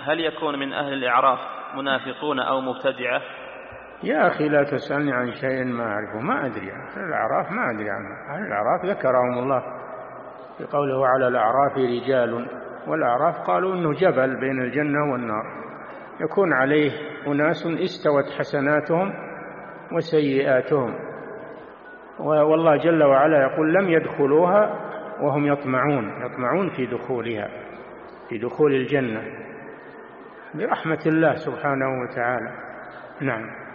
هل يكون من أهل الإعراف منافقون أو مبتدعة؟ يا أخي لا تسألني عن شيء ما أعرفه، ما أدري. أهل الأعراف ما أدري عنه. أهل الأعراف ذكرهم الله في قوله على الأعراف رجال، والأعراف قالوا إنه جبل بين الجنة والنار يكون عليه أناس استوت حسناتهم وسيئاتهم، والله جل وعلا يقول لم يدخلوها وهم يطمعون في دخولها، في دخول الجنة برحمة الله سبحانه وتعالى. نعم.